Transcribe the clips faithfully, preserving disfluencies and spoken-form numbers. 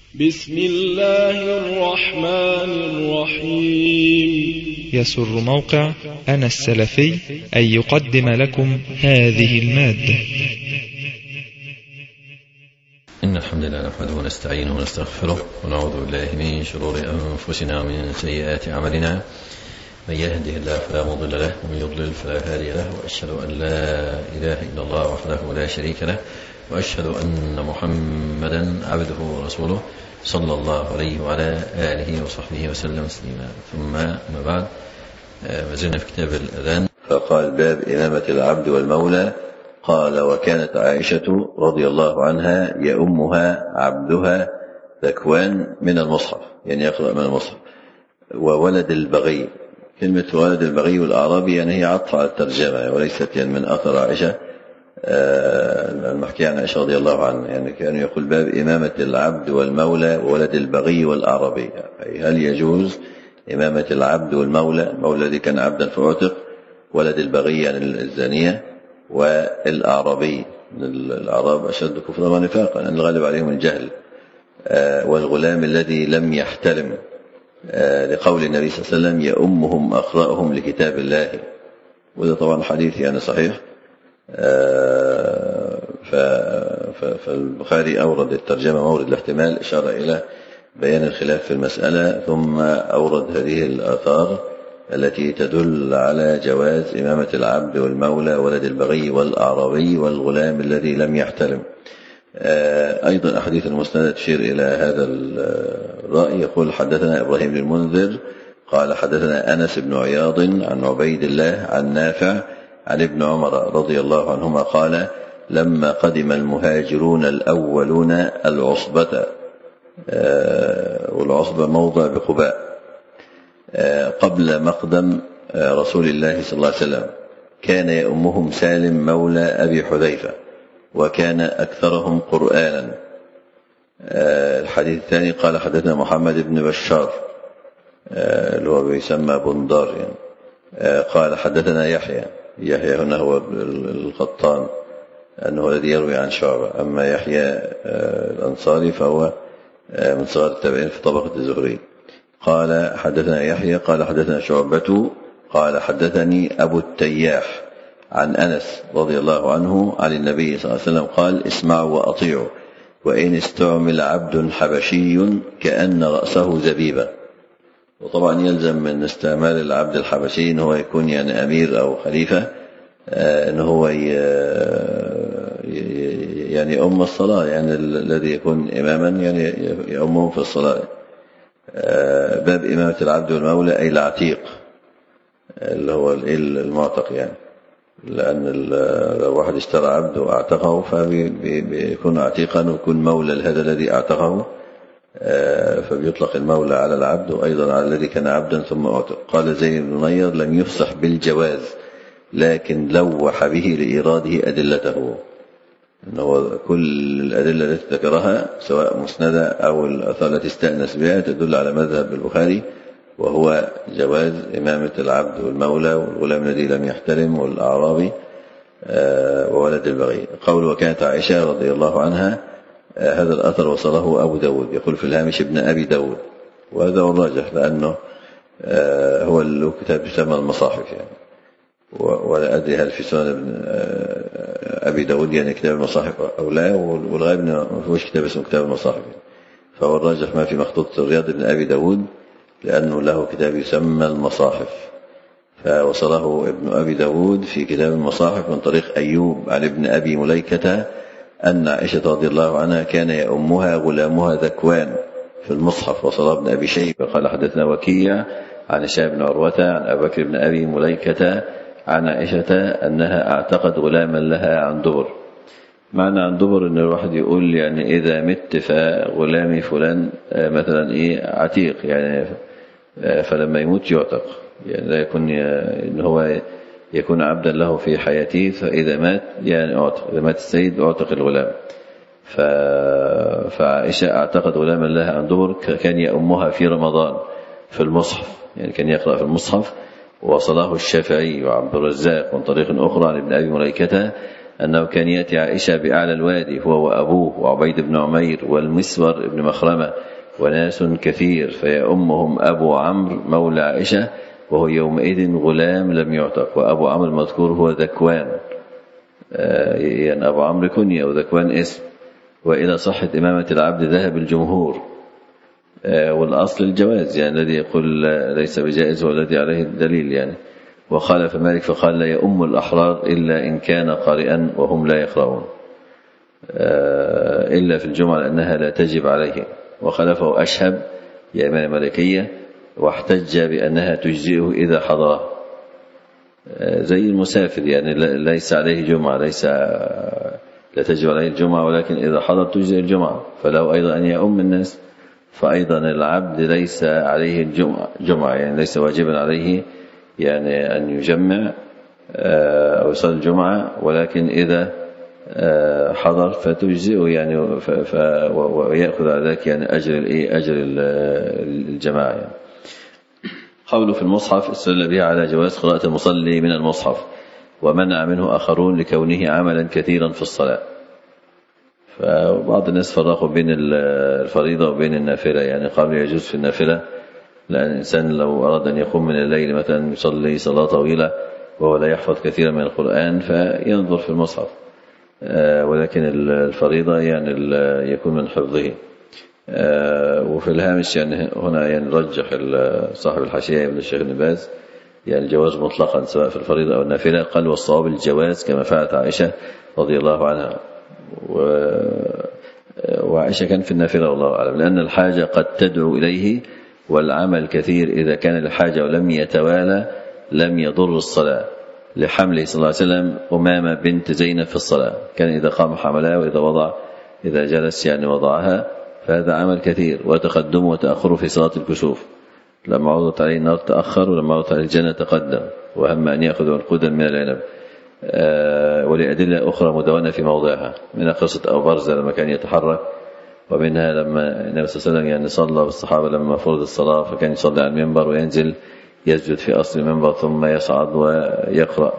بسم الله الرحمن الرحيم. يسر موقع أنا السلفي أن يقدم لكم هذه المادة. إن الحمد لله نحمده ونستعينه ونستغفره ونعوذ بالله من شرور أنفسنا ومن سيئات أعمالنا. من يهده الله فلا مضل له ومن يضلل فلا هادي له، وأشهد أن لا إله إلا الله وحده لا شريك له، وأشهد أن محمدا عبده ورسوله صلى الله عليه وعلى آله وصحبه وسلم تسليما. ثم ما بعد، ما زلنا في كتاب الأذان. فقال: باب إمامة العبد والمولى. قال: وكانت عائشة رضي الله عنها يؤمها عبدها ذكوان من المصحف، يعني يقرأ من المصحف، وولد البغي. كلمة ولد البغي والأعرابي يعني هي عطف على الترجمة، وليست يعني من أثر عائشة المحكي عن عائشة رضي الله عنها. يعني كان يقول: باب إمامة العبد والمولى وولد البغي والأعرابي. هل يجوز إمامة العبد والمولى؟ المولى الذي كان عبدا فعتق، ولد البغي يعني الزانية، والأعرابي الأعراب أشد كفرا ونفاقا لأن الغالب عليهم الجهل، والغلام الذي لم يحتلم، لقول النبي صلى الله عليه وسلم: يؤمهم أقرأهم لكتاب الله. وده طبعا حديث يعني صحيح. فالبخاري أورد الترجمة مورد الاحتمال، إشارة إلى بيان الخلاف في المسألة، ثم أورد هذه الآثار التي تدل على جواز إمامة العبد والمولى ولد البغي والأعرابي والغلام الذي لم يحتلم. أيضا أحاديث المسندة تشير إلى هذا الرأي. يقول: حدثنا إبراهيم بن المنذر قال: حدثنا أنس بن عياض عن عبيد الله عن نافع عن ابن عمر رضي الله عنهما قال: لما قدم المهاجرون الأولون العصبة، والعصبة موضع بقباء، قبل مقدم رسول الله صلى الله عليه وسلم، كان يؤمهم سالم مولى أبي حذيفة، وكان أكثرهم قرآنا. الحديث الثاني قال: حدثنا محمد بن بشار اللي هو بيسمى بندار يعني. قال: حدثنا يحيى. يحيى هنا هو القطان، أنه الذي يروي عن شعبة. أما يحيى الأنصاري فهو من صغار التابعين في طبقة الزهري. قال: حدثنا يحيى قال: حدثنا شعبة قال: حدثني أبو التياح عن أنس رضي الله عنه عن النبي صلى الله عليه وسلم قال: اسمعوا وأطيعوا، وإن استعمل عبد حبشي كأن رأسه زبيبة. وطبعا يلزم من استعمال العبد الحبشي أنه يكون يعني أمير أو خليفة، أنه هو يعني أم الصلاة، يعني الذي يكون إماما يعني يأمهم في الصلاة. باب إمامة العبد والمولى، أي العتيق اللي هو المعتق، يعني لأن لو واحد اشترى عبد وأعتقه فبيكون عتيقا ويكون مولى لهذا الذي أعتقه، فبيطلق المولى على العبد وأيضا على الذي كان عبدا ثم أعتق. قال زيد بن نير: لم يفصح بالجواز، لكن لوح به لإيراده أدلته. أنه كل الأدلة التي ذكرها سواء مسندة أو الآثار التي استأنس بها تدل على مذهب البخاري، وهو جواز إمامة العبد والمولى والغلام الذي لم يحتلم والأعرابي وولد البغي. قول: وكانت عائشة رضي الله عنها، هذا الأثر وصله أبو داود، يقول في الهامش ابن أبي داود، وهذا هو الراجح لأنه هو له كتاب يسمى المصاحف يعني. ولا أدري هل في سنن ابن أبي داود يعني كتاب المصاحف أو لا، والغالب ما فيهوش كتاب اسمه كتاب المصاحف، فهو الراجح ما في مخطوطة الرياض ابن أبي داود، لأنه له كتاب يسمى المصاحف، فوصله ابن أبي داود في كتاب المصاحف من طريق أيوب عن ابن أبي مليكة أن عائشة رضي الله عنها كان يؤمها غلامها ذكوان في المصحف. وصله ابن أبي شيبة قال: حدثنا وكيع عن هشام بن عروة عن أبي بكر بن أبي مليكة عن عائشة أنها اعتقد غلاما لها عن دبر. معنى عن دبر أن الواحد يقول يعني إذا مت فغلامي فلان مثلا إيه عتيق، يعني فلما يموت يعتق، يعني لا يكون إن هو يكون عبدا له في حياته، فإذا مات يعني أعتق، إذا مات السيد أعتق الغلام. فعائشة اعتقد غلاما لها عن دبر، كان يأمها في رمضان في المصحف، يعني كان يقرأ في المصحف. وصله الشافعي وعبد الرزاق من طريق أخرى عن ابن أبي مليكة أنه كان يأتي عائشة بأعلى الوادي هو وأبوه وعبيد بن عمير والمسور بن مخرمة وناس كثير، فيأمهم أبو عمرو مولى عائشة وهو يومئذ غلام لم يعتق، وأبو عمرو المذكور هو ذكوان، يعني أبو عمرو كنية وذكوان اسم. وإلى صحة إمامة العبد ذهب الجمهور، والأصل الجواز، يعني الذي يقول ليس بجائز هو الذي عليه الدليل يعني. وخالف مالك فقال لا يؤم الأحرار إلا إن كان قارئا وهم لا يقرؤون إلا في الجمعة لأنها لا تجب عليه. وخلفه أشهب يا إمام مالكية واحتج بأنها تجزئه إذا حضره، زي المسافر يعني ليس عليه جمعة، ليس لا تجب عليه الجمعة، ولكن إذا حضر تجزئ الجمعة. فلو أيضا أن يؤم الناس، فأيضا العبد ليس عليه الجمعة جمعة، يعني ليس واجبا عليه يعني أن يجمع أو يصلي الجمعة، ولكن إذا حضر فتجزئه يعني ويأخذ على ذلك يعني أجر الإيه أجر الجماعة يعني. قوله في المصحف استدل به على جواز قراءة المصلي من المصحف، ومنع منه آخرون لكونه عملا كثيرا في الصلاة. فبعض الناس فرقوا بين الفريضة وبين النافلة، يعني قالوا يجوز في النافلة لأن الإنسان لو أراد أن يقوم من الليل مثلا يصلي صلاة طويلة وهو لا يحفظ كثيرا من القرآن فينظر في المصحف، ولكن الفريضة يعني يكون من حفظه. وفي الهامش يعني هنا يعني رجح صاحب الحاشية ابن الشيخ ابن باز يعني الجواز مطلقا سواء في الفريضة أو النافلة. قال والصواب الجواز كما فعلت عائشة رضي الله عنها، وعائشة كان في النافلة والله أعلم، لأن الحاجة قد تدعو إليه، والعمل كثير إذا كان الحاجة ولم يتوالى لم يضر الصلاة، لحمله صلى الله عليه وسلم أمامة بنت زينب في الصلاة، كان إذا قام حملها وإذا وضع إذا جلس يعني وضعها، فهذا عمل كثير. وتقدمه وتأخره في صلاة الكسوف، لما عرضت عليه النار تأخر، ولما عرضت عليه الجنة تقدم، وهم أن يأخذ عنقودا من العنب. آه ولأدلة أخرى مدونة في موضعها، منها قصة أبو برزة لما كان يتحرك، ومنها لما النبي صلى الله عليه وسلم يعني صلى بالصحابة لما فرض الصلاة فكان يصلي على المنبر وينزل يسجد في أصل المنبر ثم يصعد ويقرأ.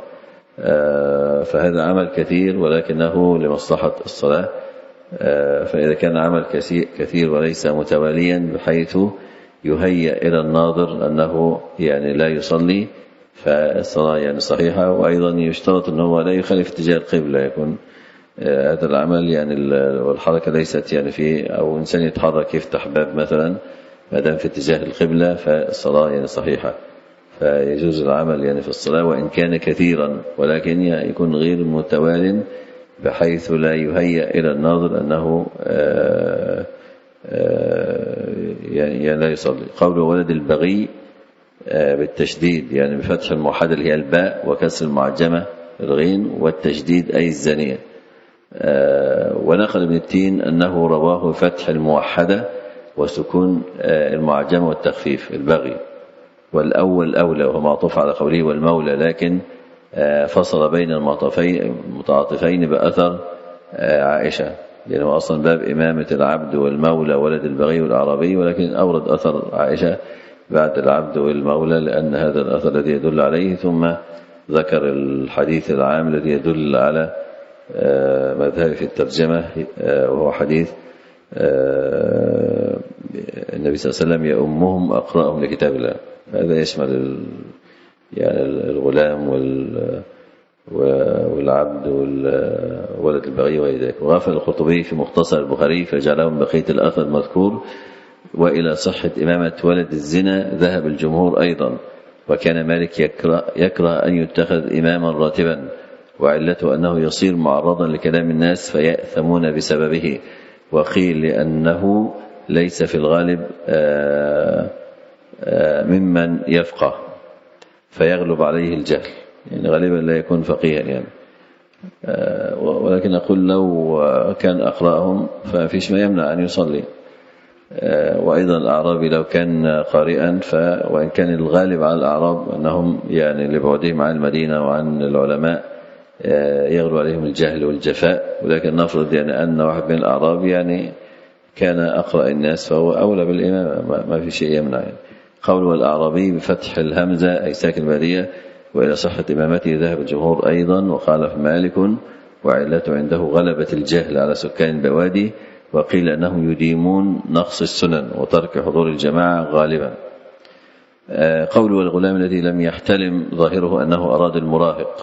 آه فهذا عمل كثير ولكنه لمصلحة الصلاة. آه فإذا كان عمل كثير وليس متواليا بحيث يهيأ إلى الناظر أنه يعني لا يصلي فالصلاة يعني صحيحة. وأيضا يشترط أنه لا يخالف اتجاه القبلة، يكون آه هذا العمل يعني والحركة ليست يعني في أو إنسان يتحرك يفتح باب مثلا ما دام في اتجاه القبلة فالصلاة يعني صحيحة، فيجوز العمل يعني في الصلاة وإن كان كثيرا، ولكن يكون غير متوال بحيث لا يهيأ إلى الناظر أنه آآ آآ يعني لا يصلي. قوله ولد البغي بالتشديد يعني بفتح الموحدة اللي هي الباء وكسر المعجمة الغين، والتشديد أي الزانية. ونقل ابن التين أنه رواه فتح الموحدة وسكون المعجمة والتخفيف البغي، والأول أولى وهو معطوف على قوله والمولى، لكن فصل بين المتعاطفين بأثر عائشة، لأنه يعني أصلا باب إمامة العبد والمولى ولد البغي والأعرابي، ولكن أورد أثر عائشة بعد العبد والمولى لأن هذا الأثر الذي يدل عليه، ثم ذكر الحديث العام الذي يدل على مذهب في الترجمة، وهو حديث النبي صلى الله عليه وسلم يأمهم أقرأهم لكتاب الله. هذا يشمل يعني الغلام والعبد والولد البغي وذلك. وغفل القرطبي في مختصر البخاري فجعلهم بقية الأثر المذكور. وإلى صحة إمامة ولد الزنا ذهب الجمهور أيضا، وكان مالك يكره, يكره أن يتخذ إماما راتبا، وعلته أنه يصير معرضا لكلام الناس فيأثمون بسببه. وقيل لأنه ليس في الغالب آآ آآ ممن يفقه فيغلب عليه الجهل، يعني غالبا لا يكون فقيها يعني. ولكن أقول لو كان أقرأهم ففيش ما يمنع أن يصلي. وأيضا الأعرابي لو كان قارئا ف وإن كان الغالب على الأعراب أنهم يعني لبعدهم عن المدينة وعن العلماء يغلب عليهم الجهل والجفاء، ولكن نفرض يعني أن واحد من الأعراب يعني كان أقرأ الناس فهو أولى بالإمامة، ما في شيء يمنع يعني. قول والأعرابي بفتح الهمزة أي ساكن البادية. وإلى صحة إمامته ذهب الجمهور أيضا، وخالف مالك وعلته عنده غلبة الجهل على سكان البوادي، وقيل أنهم يديمون نقص السنن وترك حضور الجماعة غالبا. قول والغلام الذي لم يحتلم ظاهره أنه أراد المراهق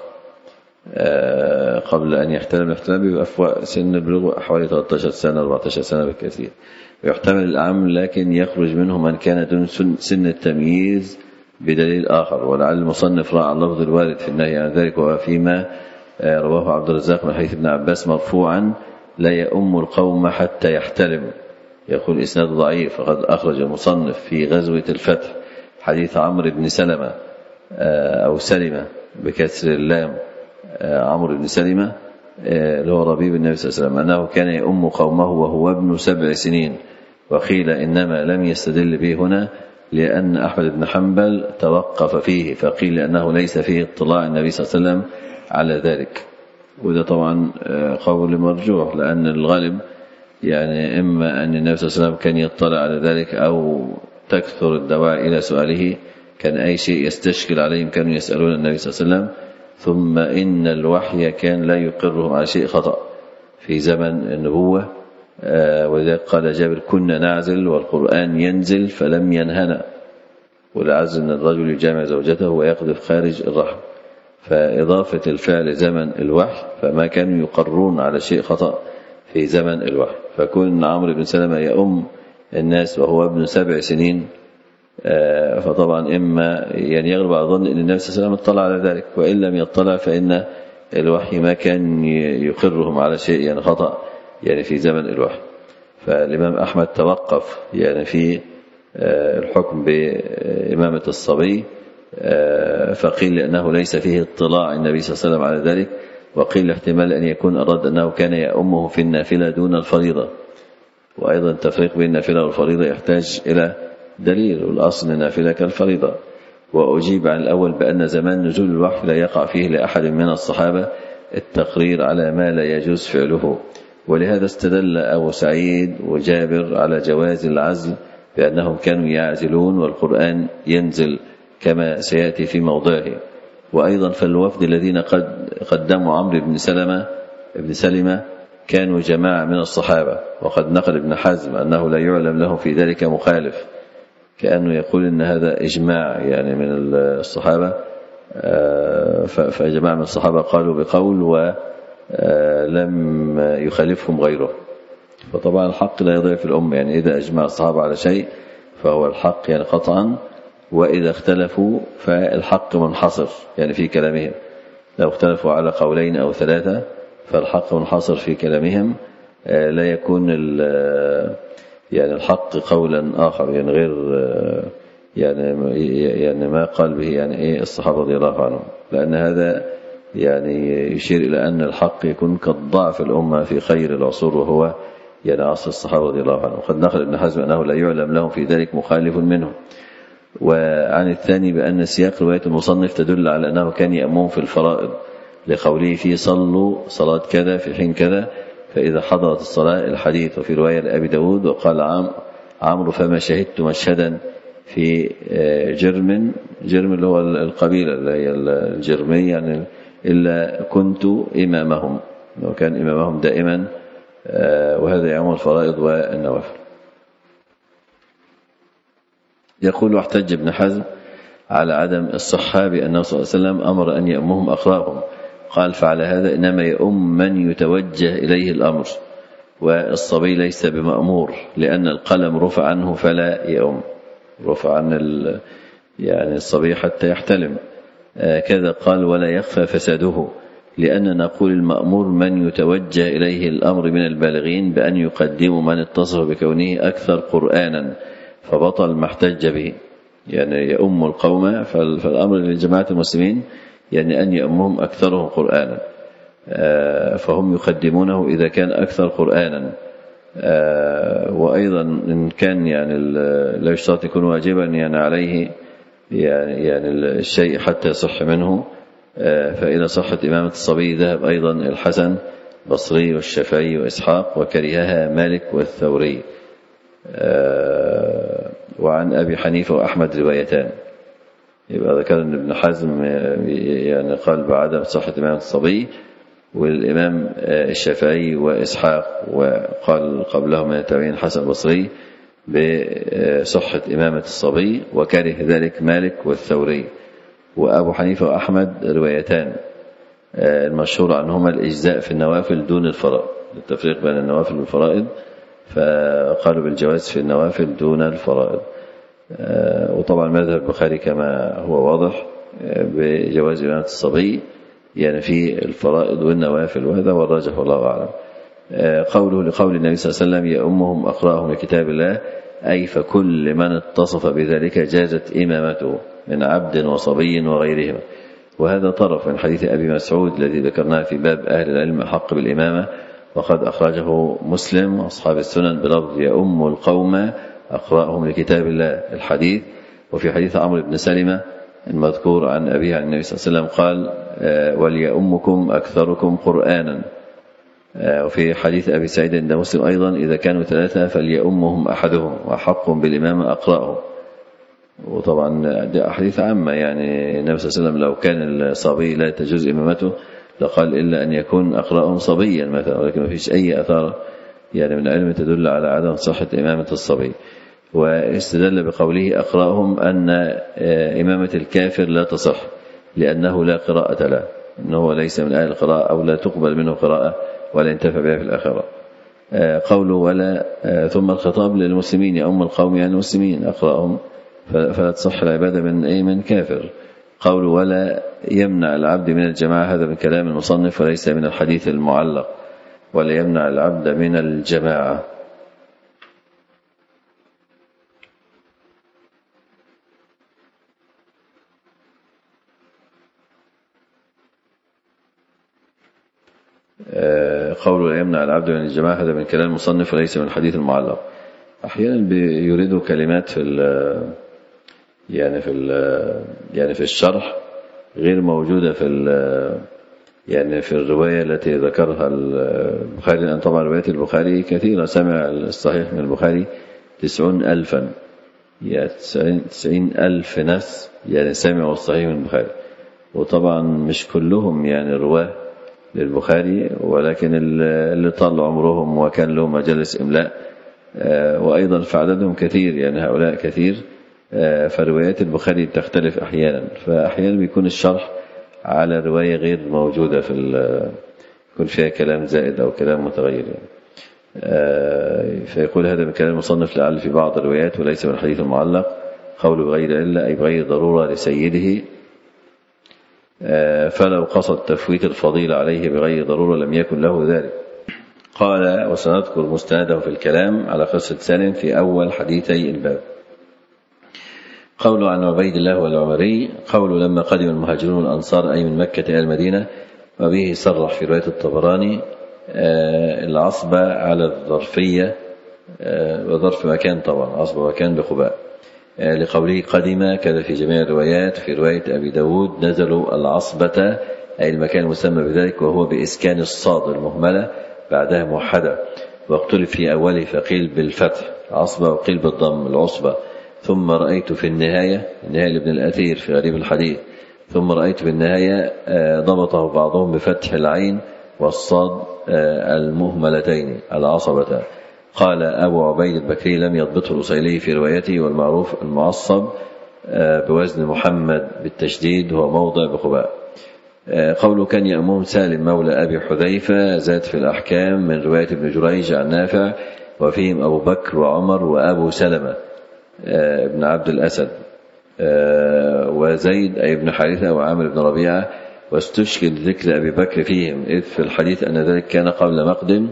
قبل أن يحتلم. الاحتلام بيبقى في سن البلوغ حوالي ثلاثة عشر سنة أربعة عشر سنة بالكثير، ويحتمل الأعم لكن يخرج منه من كان دون سن التمييز بدليل آخر، ولعل المصنف راعى اللفظ الوارد في النهي عن ذلك، وفيما رواه عبد الرزاق من حديث ابن عباس مرفوعا: لا يؤم القوم حتى يحتلم. يقول إسناد ضعيف، فقد أخرج المصنف في غزوة الفتح حديث عمرو بن سلمة أو سلمة بكسر اللام، عمرو بن سلمة اللي هو ربيب النبي صلى الله عليه وسلم، أنه كان يؤم قومه وهو ابن سبع سنين. وقيل إنما لم يستدل به هنا لأن أحمد بن حنبل توقف فيه، فقيل أنه ليس فيه اطلاع النبي صلى الله عليه وسلم على ذلك. وده طبعا قول مرجوح، لأن الغالب يعني إما أن النبي صلى الله عليه وسلم كان يطلع على ذلك أو تكثر الدواعي إلى سؤاله، كان أي شيء يستشكل عليهم كانوا يسألون النبي صلى الله عليه وسلم. ثم إن الوحي كان لا يقرهم على شيء خطأ في زمن النبوة، ولذلك قال جابر: كنا نعزل والقرآن ينزل فلم ينهنا. والعزل أن الرجل يجامع زوجته ويقذف خارج الرحم، فإضافة الفعل زمن الوحي فما كانوا يقرون على شيء خطأ في زمن الوحي. فكون عمرو بن سلمة يؤم الناس وهو ابن سبع سنين، فطبعا إما يعني يغلب على ظن أن النبي صلى الله عليه وسلم اطلع على ذلك، وإن لم يطلع فإن الوحي ما كان يقرهم على شيء يعني خطأ يعني في زمن الوحي. فالإمام أحمد توقف يعني في الحكم بإمامة الصبي، فقيل لأنه ليس فيه اطلاع النبي صلى الله عليه وسلم على ذلك، وقيل احتمال أن يكون أراد أنه كان يأمه في النافلة دون الفريضة. وأيضا التفريق بين النافلة والفريضة يحتاج إلى دليل، والأصل النافلة كالفريضة. وأجيب عن الأول بأن زمان نزول الوحي لا يقع فيه لأحد من الصحابة التقرير على ما لا يجوز فعله، ولهذا استدل أبو سعيد وجابر على جواز العزل بأنهم كانوا يعزلون والقرآن ينزل كما سيأتي في موضعه. وأيضا فالوفد الذين قد قدموا عمرو بن سلمة ابن سلمة كانوا جماعة من الصحابة، وقد نقل ابن حزم أنه لا يعلم له في ذلك مخالف، كأنه يقول إن هذا إجماع يعني من الصحابة، فجماعة من الصحابة قالوا بقول ولم يخالفهم غيره. فطبعا الحق لا يضيع في الأمة، يعني إذا أجمع الصحابة على شيء فهو الحق يعني قطعا، وإذا اختلفوا فالحق منحصر يعني في كلامهم. لو اختلفوا على قولين أو ثلاثة فالحق منحصر في كلامهم، لا يكون يعني الحق قولا آخر يعني غير يعني يعني ما قال به يعني إيه الصحابة رضي الله عنهم، لأن هذا يعني يشير إلى أن الحق يكون كالضعف الأمة في خير العصور وهو يعني عصر الصحابة رضي الله عنهم. وقد نقل ابن حزم أنه لا يعلم لهم في ذلك مخالف منهم. وعن الثاني بأن سياق رواية المصنف تدل على أنه كان يأمون في الفرائض لقوله فيه صلوا صلاة كذا في حين كذا فإذا حضرت الصلاة الحديث. وفي رواية لأبي داود وقال عام عمرو فما شهدت مشهدا في جرم جرم اللي هو القبيلة اللي هي الجرمية يعني إلا كنت إمامهم، وكان إمامهم دائما، وهذا يعم الفرائض والنوافل. يقول واحتج ابن حزم على عدم الصحة بأنه صلى الله عليه وسلم أمر أن يأمهم أقراهم، قال فعلى هذا إنما يؤم من يتوجه إليه الأمر، والصبي ليس بمأمور لأن القلم رفع عنه فلا يؤم، رفع عن يعني الصبي حتى يحتلم. كذا قال ولا يخفى فساده، لأن نقول المأمور من يتوجه إليه الأمر من البالغين بأن يقدموا من اتصف بكونه أكثر قرآنا فبطل ما احتج به، يعني يؤم القوم. فالأمر لجماعة المسلمين يعني أن يؤمهم أكثرهم قرآنا، فهم يقدمونه إذا كان أكثر قرآنا. وأيضا إن كان يعني لا يشترط يكون واجبا يعني عليه يعني يعني الشيء حتى يصح منه، فإذا صحت إمامة الصبي ذهب أيضا الحسن بصري والشافعي وإسحاق، وكرهها مالك والثوري. وعن أبي حنيفة وأحمد روايتان. يبقى ذكر أن ابن حزم يعني قال بعدم صحة إمامة الصبي، والإمام الشافعي وإسحاق، وقال قبله من التابعين الحسن البصري بصحة إمامة الصبي، وكره ذلك مالك والثوري. وأبو حنيفة وأحمد روايتان المشهور عنهما الإجزاء في النوافل دون الفرائض، التفريق بين النوافل والفرائض، فقالوا بالجواز في النوافل دون الفرائض. وطبعا مذهب البخاري كما هو واضح بجواز إمامة الصبي يعني في الفرائض والنوافل، وهذا هو الراجح والله أعلم. قوله لقول النبي صلى الله عليه وسلم يأمهم أقرأهم لكتاب الله، أي فكل من اتصف بذلك جازت إمامته من عبد وصبي وغيرهما. وهذا طرف من حديث أبي مسعود الذي ذكرناه في باب أهل العلم حق بالإمامة، وقد أخرجه مسلم وأصحاب السنن بلفظ يأم القوم أقرأهم لكتاب الله الحديث. وفي حديث عمرو بن سلمة المذكور عن أبيه عن النبي صلى الله عليه وسلم قال وليأمكم أكثركم قرآنا. وفي حديث أبي سعيد عند مسلم أيضا إذا كانوا ثلاثة فليأمهم أحدهم وأحق بالإمامة أقرأهم. وطبعا دي أحاديث عامة، يعني النبي صلى الله عليه وسلم لو كان الصبي لا تجوز إمامته لقال إلا أن يكون أقرأهم صبيا مثلا، ولكن ما فيش أي أثار يعني من علم تدل على عدم صحة إمامة الصبي. واستدل بقوله أقرأهم أن إمامة الكافر لا تصح لأنه لا قراءة له، أنه ليس من أهل القراءة أو لا تقبل منه قراءة ولا ينتفع بها في الآخرة. قوله ولا ثم الخطاب للمسلمين يأم القوم يعني المسلمين أقرأهم، فلا تصح العبادة من أي من كافر. قوله ولا يمنع العبد من الجماعة، هذا من كلام المصنف وليس من الحديث المعلق، ولا يمنع العبد من الجماعة. قوله لا يمنع العبد من الجماعة هذا من كلام المصنف وليس من الحديث المعلق. أحيانا يريدوا كلمات في يعني في يعني في الشرح غير موجودة في يعني في الرواية التي ذكرها البخاري، لأن طبعا روايات البخاري كثيرة. سمع الصحيح من البخاري تسعون ألفا، يعني تسعين ألف ناس يعني سمعوا الصحيح من البخاري، وطبعا مش كلهم يعني رواه للبخاري، ولكن اللي طال عمرهم وكان لهم مجالس إملاء، وأيضا فعددهم كثير، يعني هؤلاء كثير، فروايات البخاري تختلف أحيانا، فأحيانا بيكون الشرح على رواية غير موجودة في يكون فيها كلام زائد أو كلام متغير يعني. فيقول هذا من كلام المصنف لعل في بعض الروايات وليس من الحديث المعلق. قوله بغير إلا أي بغير ضرورة لسيده، فلو قصد تفويت الفضيلة عليه بغير ضرورة لم يكن له ذلك. قال وسنذكر مستنده في الكلام على قصة سالم في أول حديثي الباب. قوله عن عبيد الله والعمري، قوله لما قدم المهاجرون الأنصار أي من مكة إلى المدينة، وبه صرح في رواية الطبراني العصبة على الظرفية وظرف مكان، طبعا عصبة مكان بخباء، لقوله قدم كذا في جميع الروايات. في رواية أبي داود نزلوا العصبة أي المكان المسمى بذلك، وهو بإسكان الصاد المهملة بعدها موحدة، واختلف في أوله فقيل بالفتح عصبة وقيل بالضم العصبة. ثم رأيت في النهاية، النهاية لابن الأثير في غريب الحديث، ثم رأيت في النهاية ضبطه بعضهم بفتح العين والصاد المهملتين العصبة. قال أبو عبيد البكري لم يضبطه الوصيلي في روايته، والمعروف المعصب بوزن محمد بالتشديد هو موضع بخباء. قوله كان يأمهم سالم مولى أبي حذيفة زاد في الأحكام من رواية ابن جريج عن نافع، وفيهم أبو بكر وعمر وأبو سلمة ابن عبد الأسد وزيد أي ابن حارثة وعامر بن ربيعة. واستشكل ذكر أبي بكر فيهم، إذ في الحديث أن ذلك كان قبل مقدم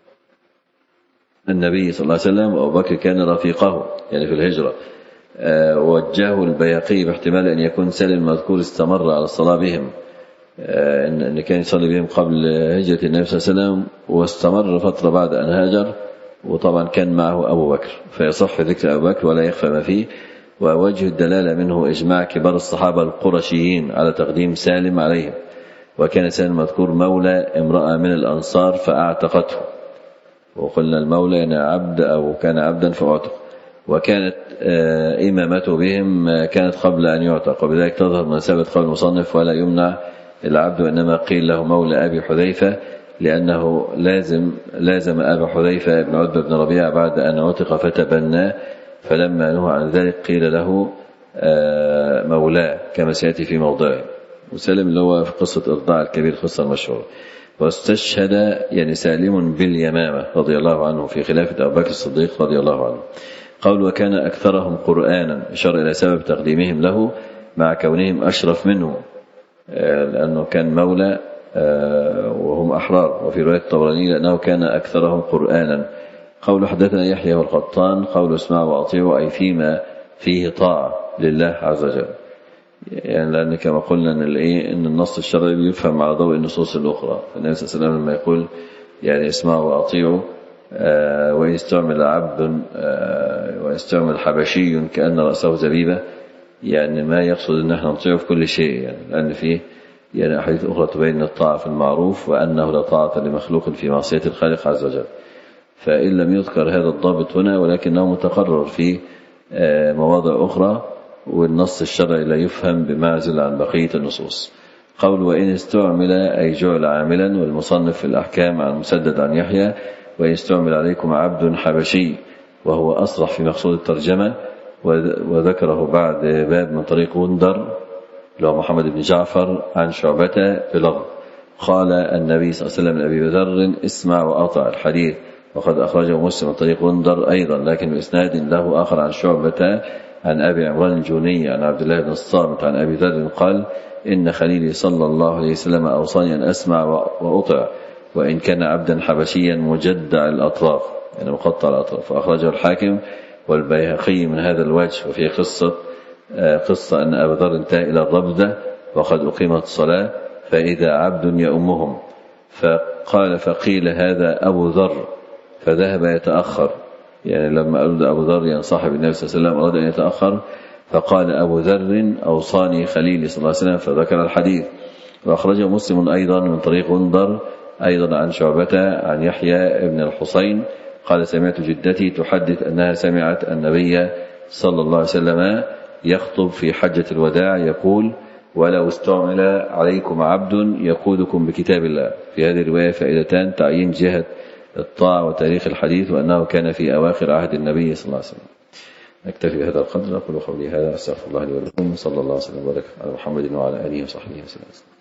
النبي صلى الله عليه وسلم، وأبو بكر كان رفيقه يعني في الهجرة. ووجهه البيهقي باحتمال أن يكون سالم المذكور استمر على الصلاة بهم، أن كان يصلي بهم قبل هجرة النبي صلى الله عليه وسلم واستمر فترة بعد أن هاجر، وطبعا كان معه أبو بكر، فيصح ذكر أبو بكر ولا يخفى ما فيه. ووجه الدلالة منه إجماع كبار الصحابة القرشيين على تقديم سالم عليهم، وكان سالم مذكور مولى امرأة من الأنصار فأعتقته، وقلنا المولى يعني عبد أو كان عبدا فأعتق، وكانت إمامته بهم كانت قبل أن يعتق، وبذلك تظهر مناسبة قول المصنف ولا يمنع العبد، وإنما قيل له مولى أبي حذيفة لأنه لازم لازم أبا حذيفة بن عتبة بن ربيعة بعد أن عتق فتبناه، فلما نهى عن ذلك قيل له مولاه كما سيأتي في موضعه. وسلم اللي هو في قصة إرضاع الكبير، قصة المشهورة. واستشهد يعني سالم باليمامة رضي الله عنه في خلافة أبو بكر الصديق رضي الله عنه. قول وكان أكثرهم قرآنا، إشارة إلى سبب تقديمهم له مع كونهم أشرف منه، لأنه كان مولى وهم أحرار. وفي رواية الطبراني لأنه كان أكثرهم قرآنا. قول حدثنا يحيى والقطان، قول اسمعوا وأطيعوا أي فيما فيه طاعة لله عز وجل، يعني لأن كما قلنا أن, إن النص الشرعي بيفهم على ضوء النصوص الأخرى. فالنبي صلى الله عليه وسلم لما يقول يعني اسمعوا وأطيعوا آه ويستعمل عبد آه ويستعمل حبشي كأن رأسه زبيبة، يعني ما يقصد أن احنا نطيعه في كل شيء، يعني لأن فيه يعني أحاديث أخرى تبين الطاعة في المعروف وأنه لا طاعة لمخلوق في معصية الخالق عز وجل. فإن لم يذكر هذا الضابط هنا ولكنه متقرر في آه مواضع أخرى، والنص الشرعي لا يفهم بمعزل عن بقية النصوص. قول وإن استعمل أي جعل عاملا، والمصنف في الأحكام عن مسدد عن يحيى وإن استعمل عليكم عبد حبشي، وهو أصرح في مقصود الترجمة، وذكره بعد باب من طريق غندر لو محمد بن جعفر عن شعبة بلغ. قال النبي صلى الله عليه وسلم لأبي ذر اسمع وأطع الحديث، وقد أخرجه مسلم من طريق غندر أيضا لكن بإسناد له آخر عن شعبة عن أبي عمران الجوني عن عبد الله بن الصامت عن أبي ذر قال إن خليلي صلى الله عليه وسلم أوصاني أن أسمع وأطع وإن كان عبدا حبشيا مجدع الأطراف، يعني مقطع الأطراف. فأخرجه الحاكم والبيهقي من هذا الوجه. وفي قصة قصة أن أبا ذر انتهى إلى الربدة وقد أقيمت الصلاة فإذا عبد يأمهم، فقال فقيل هذا أبو ذر فذهب يتأخر، يعني لما أراد أبو ذر ينصحب النبي صلى الله عليه وسلم أراد أن يتأخر، فقال أبو ذر أوصاني خليلي صلى الله عليه وسلم، فذكر الحديث. وأخرجه مسلم أيضا من طريق غندر أيضا عن شعبة عن يحيى بن الحسين قال سمعت جدتي تحدث أنها سمعت النبي صلى الله عليه وسلم يخطب في حجة الوداع يقول ولو استعمل عليكم عبد يقودكم بكتاب الله. في هذه الرواية فائدتان: تعيين جهة الطاعة وتاريخ الحديث، وأنه كان في أواخر عهد النبي صلى الله عليه وسلم. نكتفي بهذا القدر. أقول قولي هذا، أستغفر الله لي ولكم، صلى الله عليه وسلم وبارك على محمد وعلى آله وصحبه وسلم.